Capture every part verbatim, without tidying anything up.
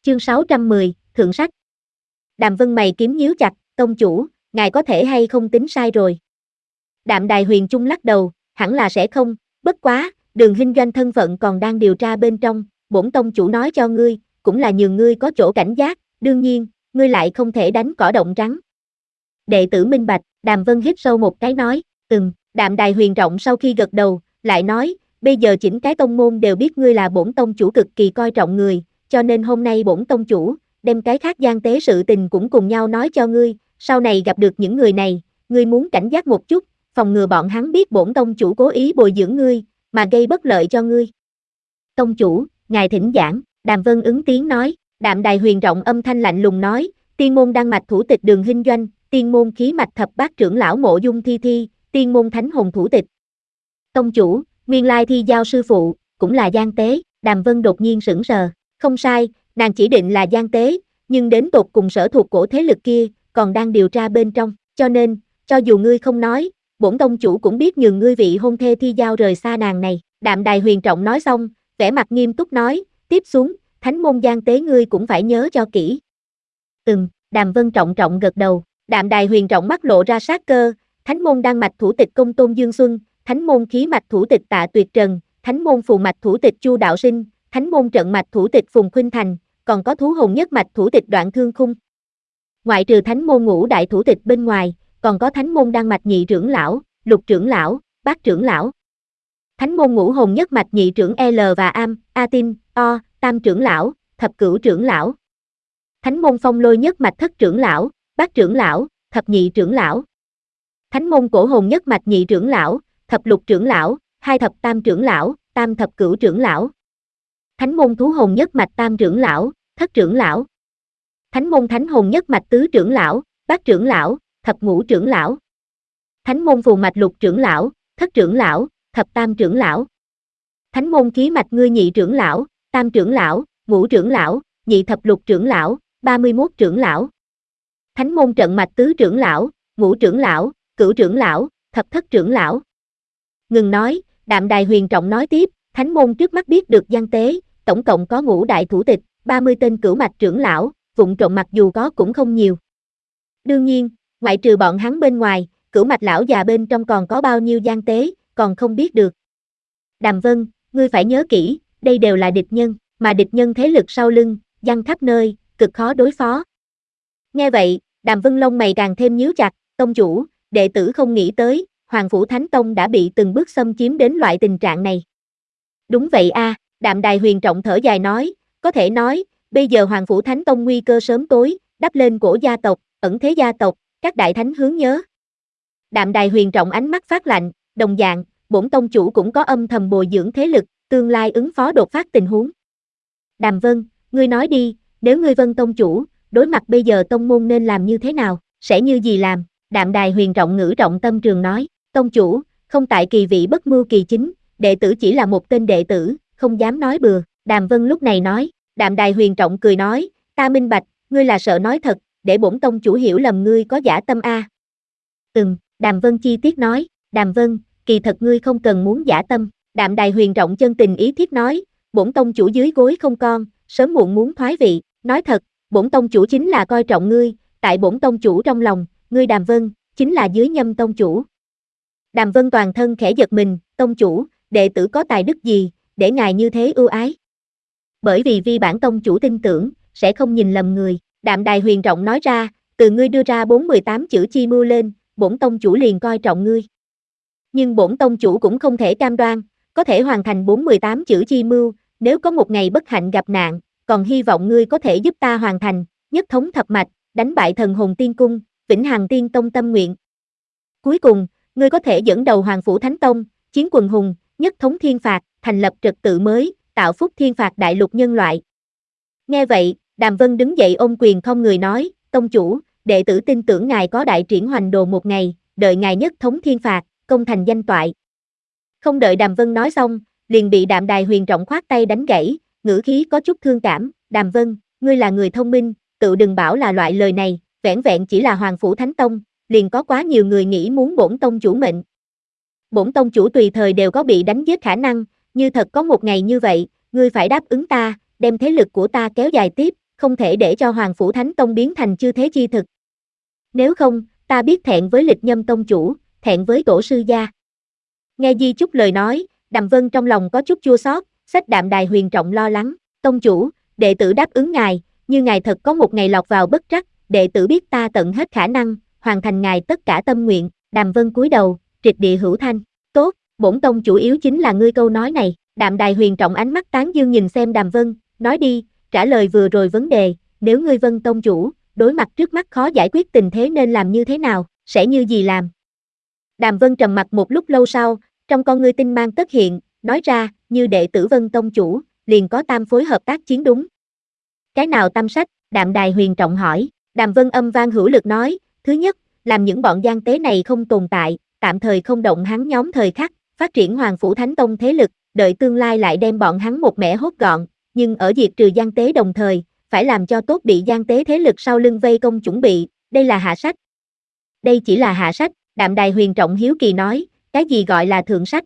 Chương sáu trăm mười, Thượng sách. Đàm Vân mày kiếm nhíu chặt, tông chủ, ngài có thể hay không tính sai rồi. Đạm Đài Huyền Trung lắc đầu, hẳn là sẽ không, bất quá, Đường Hinh Doanh thân phận còn đang điều tra bên trong, bổn tông chủ nói cho ngươi, cũng là nhường ngươi có chỗ cảnh giác, đương nhiên, ngươi lại không thể đánh cỏ động rắn. Đệ tử minh bạch, Đàm Vân hít sâu một cái nói, ừm, Đạm Đài Huyền Trọng sau khi gật đầu, lại nói, bây giờ chỉnh cái tông môn đều biết ngươi là bổn tông chủ cực kỳ coi trọng người, cho nên hôm nay bổn tông chủ, đem cái khác gian tế sự tình cũng cùng nhau nói cho ngươi, sau này gặp được những người này, ngươi muốn cảnh giác một chút, phòng ngừa bọn hắn biết bổn tông chủ cố ý bồi dưỡng ngươi, mà gây bất lợi cho ngươi. Tông chủ, ngài thỉnh giảng, Đàm Vân ứng tiếng nói, Đạm Đài Huyền Trọng âm thanh lạnh lùng nói, tiên môn đăng mạch thủ tịch Đường Hinh Doanh, tiên môn khí mạch thập bát trưởng lão Mộ Dung Thi Thi, tiên môn thánh hồn thủ tịch. Tông chủ, nguyên lai Thi Giao sư phụ, cũng là gian tế, Đàm Vân đột nhiên sững sờ, không sai, nàng chỉ định là gian tế, nhưng đến tột cùng sở thuộc cổ thế lực kia, còn đang điều tra bên trong, cho nên, cho dù ngươi không nói, bổn tông chủ cũng biết nhường ngươi vị hôn thê Thi Giao rời xa nàng này. Đạm Đài Huyền Trọng nói xong, vẻ mặt nghiêm túc nói, tiếp xuống, thánh môn gian tế ngươi cũng phải nhớ cho kỹ. Ừm, Đàm Vân trọng trọng gật đầu, Đạm Đài Huyền Trọng mắt lộ ra sát cơ, thánh môn đăng mạch thủ tịch Công Tôn Dương Xuân, thánh môn khí mạch thủ tịch Tạ Tuyệt Trần, thánh môn phù mạch thủ tịch Chu Đạo Sinh, thánh môn trận mạch thủ tịch Phùng Khuynh Thành, còn có thú hồn nhất mạch thủ tịch Đoạn Thương Khung. Ngoại trừ thánh môn ngũ đại thủ tịch bên ngoài, còn có thánh môn đăng mạch nhị trưởng lão, lục trưởng lão, bát trưởng lão. Thánh môn ngũ hồn nhất mạch nhị trưởng L và Am, A Tin, O, tam trưởng lão, thập cửu trưởng lão. Thánh môn phong lôi nhất mạch thất trưởng lão, bát trưởng lão, thập nhị trưởng lão. Thánh môn cổ hồn nhất mạch nhị trưởng lão, thập lục trưởng lão, hai thập tam trưởng lão, tam thập cửu trưởng lão. Thánh môn thú hồn nhất mạch tam trưởng lão, thất trưởng lão. Thánh môn thánh hồn nhất mạch tứ trưởng lão, bát trưởng lão, thập ngũ trưởng lão. Thánh môn phù mạch lục trưởng lão, thất trưởng lão, thập tam trưởng lão. Thánh môn khí mạch ngươi nhị trưởng lão, tam trưởng lão, ngũ trưởng lão, nhị thập lục trưởng lão, ba mươi mốt trưởng lão. Thánh môn trận mạch tứ trưởng lão, ngũ trưởng lão, cửu trưởng lão, thập thất trưởng lão. Ngừng nói, Đạm Đài Huyền Trọng nói tiếp, thánh môn trước mắt biết được gian tế, tổng cộng có ngũ đại thủ tịch, ba mươi tên cửu mạch trưởng lão, vụng trộm mặc dù có cũng không nhiều. Đương nhiên, ngoại trừ bọn hắn bên ngoài, cửu mạch lão già bên trong còn có bao nhiêu gian tế, còn không biết được. Đàm Vân, ngươi phải nhớ kỹ, đây đều là địch nhân, mà địch nhân thế lực sau lưng, giăng khắp nơi, cực khó đối phó. Nghe vậy, Đàm Vân lông mày càng thêm nhíu chặt, tông chủ, đệ tử không nghĩ tới, Hoàng Phủ Thánh Tông đã bị từng bước xâm chiếm đến loại tình trạng này. Đúng vậy a, à, Đạm Đài Huyền Trọng thở dài nói, có thể nói, bây giờ Hoàng Phủ Thánh Tông nguy cơ sớm tối, đắp lên cổ gia tộc, ẩn thế gia tộc, các đại thánh hướng nhớ. Đạm Đài Huyền Trọng ánh mắt phát lạnh, đồng dạng, bổn tông chủ cũng có âm thầm bồi dưỡng thế lực, tương lai ứng phó đột phát tình huống. Đàm Vân, ngươi nói đi, nếu ngươi Vân tông chủ, đối mặt bây giờ tông môn nên làm như thế nào, sẽ như gì làm? Đạm Đài Huyền Trọng ngữ trọng tâm trường nói, tông chủ, không tại kỳ vị bất mưu kỳ chính, đệ tử chỉ là một tên đệ tử, không dám nói bừa. Đàm Vân lúc này nói, Đạm Đài Huyền Trọng cười nói, ta minh bạch, ngươi là sợ nói thật, để bổn tông chủ hiểu lầm ngươi có giả tâm a. À. Ừm, Đàm Vân chi tiết nói, Đàm Vân, kỳ thật ngươi không cần muốn giả tâm. Đạm Đài Huyền Trọng chân tình ý thiết nói, bổn tông chủ dưới gối không con, sớm muộn muốn thoái vị, nói thật, bổn tông chủ chính là coi trọng ngươi, tại bổn tông chủ trong lòng, ngươi Đàm Vân, chính là dưới nhâm tông chủ. Đàm Vân toàn thân khẽ giật mình, tông chủ, đệ tử có tài đức gì, để ngài như thế ưu ái. Bởi vì vi bản tông chủ tin tưởng, sẽ không nhìn lầm người, Đạm Đài Huyền Trọng nói ra, từ ngươi đưa ra bốn mươi tám chữ chi mưu lên, bổn tông chủ liền coi trọng ngươi. Nhưng bổn tông chủ cũng không thể cam đoan, có thể hoàn thành bốn mươi tám chữ chi mưu, nếu có một ngày bất hạnh gặp nạn, còn hy vọng ngươi có thể giúp ta hoàn thành, nhất thống thập mạch, đánh bại thần hồn tiên cung, vĩnh hằng tiên tông tâm nguyện. Cuối cùng, ngươi có thể dẫn đầu Hoàng Phủ Thánh Tông, chiến quần hùng, nhất thống thiên phạt, thành lập trật tự mới, tạo phúc thiên phạt đại lục nhân loại. Nghe vậy, Đàm Vân đứng dậy ôm quyền không người nói, tông chủ, đệ tử tin tưởng ngài có đại triển hoành đồ một ngày, đợi ngài nhất thống thiên phạt, công thành danh toại. Không đợi Đàm Vân nói xong, liền bị Đạm Đài Huyền Trọng khoát tay đánh gãy, ngữ khí có chút thương cảm, Đàm Vân, ngươi là người thông minh, tự đừng bảo là loại lời này, vẻn vẹn chỉ là Hoàng Phủ Thánh Tông, liền có quá nhiều người nghĩ muốn bổn tông chủ mệnh. Bổn tông chủ tùy thời đều có bị đánh giết khả năng, như thật có một ngày như vậy, ngươi phải đáp ứng ta, đem thế lực của ta kéo dài tiếp, không thể để cho Hoàng Phủ Thánh Tông biến thành chư thế chi thực. Nếu không, ta biết thẹn với Lịch Nhâm tông chủ, thẹn với tổ sư gia. Nghe Di Chúc lời nói, Đàm Vân trong lòng có chút chua xót, xách Đạm Đài Huyền trọng lo lắng, tông chủ, đệ tử đáp ứng ngài, như ngài thật có một ngày lọt vào bất trắc, đệ tử biết ta tận hết khả năng, hoàn thành ngài tất cả tâm nguyện. Đàm Vân cúi đầu, trịch địa hữu thanh, tốt, bổn tông chủ yếu chính là ngươi câu nói này. Đạm Đài Huyền trọng ánh mắt tán dương nhìn xem Đàm Vân, nói đi, trả lời vừa rồi vấn đề, nếu ngươi Vân tông chủ, đối mặt trước mắt khó giải quyết tình thế nên làm như thế nào, sẽ như gì làm? Đàm Vân trầm mặt một lúc lâu sau, trong con ngươi tinh mang tất hiện, nói ra, như đệ tử Vân tông chủ, liền có tam phối hợp tác chiến đúng. Cái nào tam sách? Đạm Đài Huyền trọng hỏi. Đàm Vân âm vang hữu lực nói, thứ nhất, làm những bọn gian tế này không tồn tại, tạm thời không động hắn nhóm thời khắc, phát triển Hoàng Phủ Thánh Tông thế lực, đợi tương lai lại đem bọn hắn một mẻ hốt gọn, nhưng ở diệt trừ gian tế đồng thời, phải làm cho tốt bị gian tế thế lực sau lưng vây công chuẩn bị, đây là hạ sách. Đây chỉ là hạ sách, Đạm Đài Huyền trọng hiếu kỳ nói, cái gì gọi là thượng sách?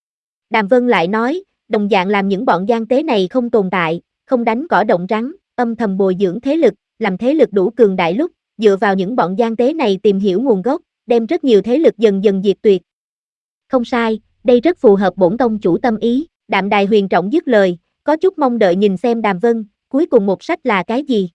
Đàm Vân lại nói, đồng dạng làm những bọn gian tế này không tồn tại, không đánh cỏ động rắn, âm thầm bồi dưỡng thế lực, làm thế lực đủ cường đại lúc, dựa vào những bọn gian tế này tìm hiểu nguồn gốc, đem rất nhiều thế lực dần dần diệt tuyệt. Không sai, đây rất phù hợp bổn tông chủ tâm ý. Đạm Đài Huyền trọng dứt lời, có chút mong đợi nhìn xem Đàm Vân, cuối cùng một sách là cái gì?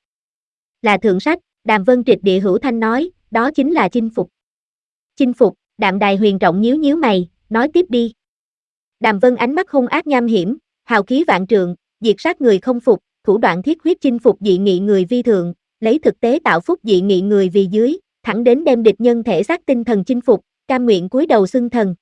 Là thượng sách. Đàm Vân trịch địa hữu thanh nói, đó chính là chinh phục. Chinh phục. Đạm Đài Huyền trọng nhíu nhíu mày, nói tiếp đi. Đàm Vân ánh mắt hung ác nham hiểm, hào khí vạn trượng, diệt sát người không phục, thủ đoạn thiết huyết chinh phục dị nghị người vi thượng, lấy thực tế tạo phúc dị nghị người vì dưới, thẳng đến đem địch nhân thể xác tinh thần chinh phục, cam nguyện cúi đầu xưng thần.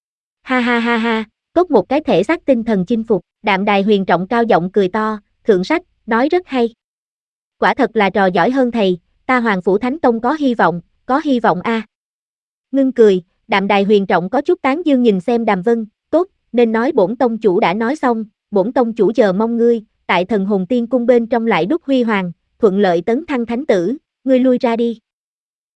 Ha ha ha ha, tốt một cái thể xác tinh thần chinh phục. Đạm Đài Huyền trọng cao giọng cười to, thượng sách, nói rất hay. Quả thật là trò giỏi hơn thầy, ta Hoàng Phủ Thánh Tông có hy vọng, có hy vọng a. À. Ngưng cười, Đạm Đài Huyền trọng có chút tán dương nhìn xem Đàm Vân, tốt, nên nói bổn tông chủ đã nói xong, bổn tông chủ chờ mong ngươi, tại Thần Hồn Tiên cung bên trong lại đúc huy hoàng, thuận lợi tấn thăng thánh tử, ngươi lui ra đi.